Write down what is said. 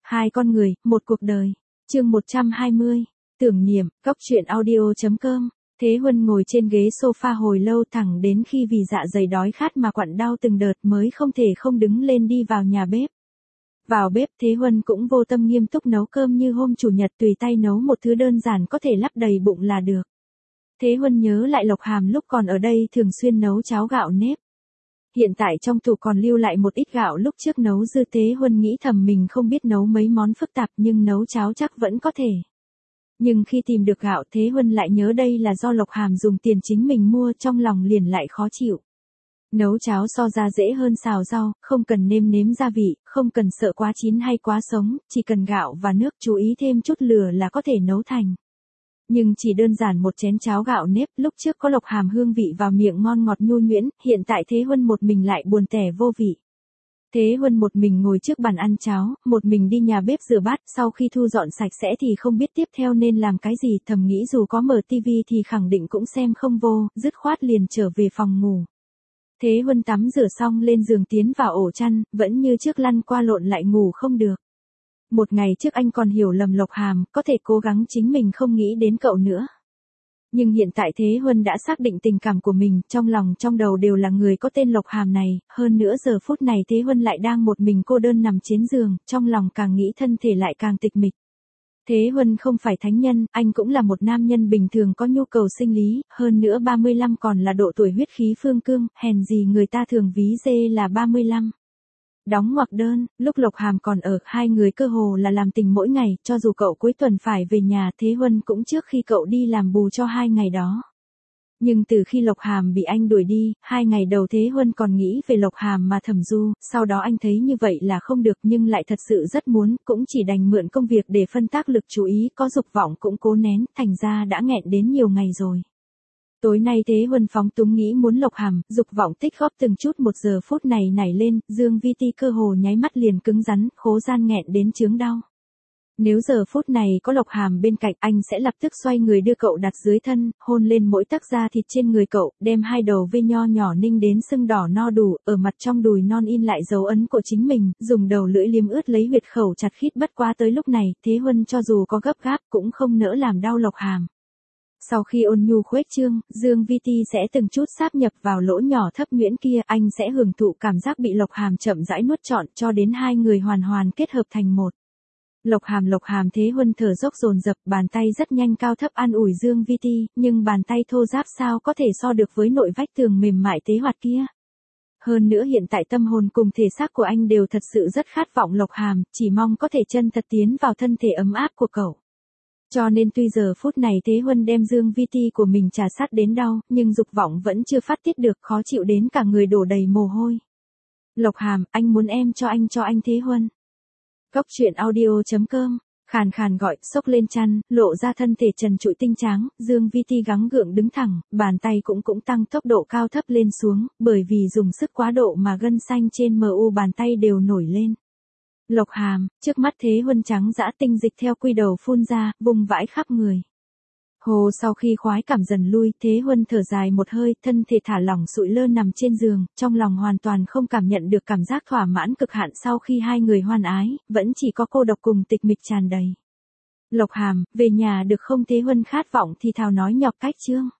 Hai con người, một cuộc đời. Chương 120. Tưởng niệm, Cóc truyện audio.com. Thế Huân ngồi trên ghế sofa hồi lâu thẳng đến khi vì dạ dày đói khát mà quặn đau từng đợt mới không thể không đứng lên đi vào nhà bếp. Vào bếp Thế Huân cũng vô tâm nghiêm túc nấu cơm như hôm chủ nhật, tùy tay nấu một thứ đơn giản có thể lấp đầy bụng là được. Thế Huân nhớ lại Lộc Hàm lúc còn ở đây thường xuyên nấu cháo gạo nếp. Hiện tại trong tủ còn lưu lại một ít gạo lúc trước nấu dư. Thế Huân nghĩ thầm mình không biết nấu mấy món phức tạp nhưng nấu cháo chắc vẫn có thể. Nhưng khi tìm được gạo Thế Huân lại nhớ đây là do Lộc Hàm dùng tiền chính mình mua, trong lòng liền lại khó chịu. Nấu cháo so ra dễ hơn xào rau, không cần nêm nếm gia vị, không cần sợ quá chín hay quá sống, chỉ cần gạo và nước, chú ý thêm chút lửa là có thể nấu thành. Nhưng chỉ đơn giản một chén cháo gạo nếp lúc trước có Lộc Hàm hương vị vào miệng ngon ngọt nhu nhuyễn, hiện tại Thế Huân một mình lại buồn tẻ vô vị. Thế Huân một mình ngồi trước bàn ăn cháo, một mình đi nhà bếp rửa bát, sau khi thu dọn sạch sẽ thì không biết tiếp theo nên làm cái gì, thầm nghĩ dù có mở tivi thì khẳng định cũng xem không vô, dứt khoát liền trở về phòng ngủ. Thế Huân tắm rửa xong lên giường tiến vào ổ chăn, vẫn như trước lăn qua lộn lại ngủ không được. Một ngày trước anh còn hiểu lầm Lộc Hàm, có thể cố gắng chính mình không nghĩ đến cậu nữa. Nhưng hiện tại Thế Huân đã xác định tình cảm của mình, trong lòng trong đầu đều là người có tên Lộc Hàm này, hơn nữa giờ phút này Thế Huân lại đang một mình cô đơn nằm trên giường, trong lòng càng nghĩ thân thể lại càng tịch mịch. Thế Huân không phải thánh nhân, anh cũng là một nam nhân bình thường có nhu cầu sinh lý, hơn nữa 35 còn là độ tuổi huyết khí phương cương, hèn gì người ta thường ví dê là 35. Đóng ngoặc đơn, lúc Lộc Hàm còn ở, hai người cơ hồ là làm tình mỗi ngày, cho dù cậu cuối tuần phải về nhà, Thế Huân cũng trước khi cậu đi làm bù cho 2 ngày đó. Nhưng từ khi Lộc Hàm bị anh đuổi đi, 2 ngày đầu Thế Huân còn nghĩ về Lộc Hàm mà thầm du, sau đó anh thấy như vậy là không được nhưng lại thật sự rất muốn, cũng chỉ đành mượn công việc để phân tác lực chú ý, có dục vọng cũng cố nén, thành ra đã nghẹn đến nhiều ngày rồi. Tối nay Thế Huân phóng túng nghĩ muốn Lộc Hàm, dục vọng tích góp từng chút một, giờ phút này nảy lên, Dương Vi Ti cơ hồ nháy mắt liền cứng rắn, khố gian nghẹn đến chướng đau. Nếu giờ phút này có Lộc Hàm bên cạnh anh sẽ lập tức xoay người đưa cậu đặt dưới thân, hôn lên mỗi tấc da thịt trên người cậu, đem hai đầu vê nho nhỏ ninh đến sưng đỏ no đủ, ở mặt trong đùi non in lại dấu ấn của chính mình, dùng đầu lưỡi liếm ướt lấy huyệt khẩu chặt khít. Bất quá tới lúc này, Thế Huân cho dù có gấp gáp cũng không nỡ làm đau Lộc Hàm. Sau khi ôn nhu khuếch trương, Dương Vi Ti sẽ từng chút sáp nhập vào lỗ nhỏ thấp nhuyễn kia, anh sẽ hưởng thụ cảm giác bị Lộc Hàm chậm rãi nuốt trọn cho đến hai người hoàn hoàn kết hợp thành một. Lộc Hàm Thế Huân thở dốc dồn dập, bàn tay rất nhanh cao thấp an ủi Dương Vi Ti, nhưng bàn tay thô ráp sao có thể so được với nội vách tường mềm mại tế hoạt kia. Hơn nữa hiện tại tâm hồn cùng thể xác của anh đều thật sự rất khát vọng Lộc Hàm, chỉ mong có thể chân thật tiến vào thân thể ấm áp của cậu. Cho nên tuy giờ phút này Thế Huân đem Dương Vi Ti của mình trà sát đến đau, nhưng dục vọng vẫn chưa phát tiết được, khó chịu đến cả người đổ đầy mồ hôi. Lộc Hàm, anh muốn em cho anh Thế Huân. Cóc truyện audio.com, khàn khàn gọi, xốc lên chăn, lộ ra thân thể trần trụi tinh tráng, Dương Vi Ti gắng gượng đứng thẳng, bàn tay cũng tăng tốc độ cao thấp lên xuống, bởi vì dùng sức quá độ mà gân xanh trên mu bàn tay đều nổi lên. Lộc Hàm, trước mắt Thế Huân trắng dã, tinh dịch theo quy đầu phun ra, vùng vãi khắp người. Hồ sau khi khoái cảm dần lui, Thế Huân thở dài một hơi, thân thể thả lỏng sụi lơ nằm trên giường, trong lòng hoàn toàn không cảm nhận được cảm giác thỏa mãn cực hạn sau khi hai người hoan ái, vẫn chỉ có cô độc cùng tịch mịch tràn đầy. Lộc Hàm, về nhà được không? Thế Huân khát vọng thì thào nói nhọc cách chương.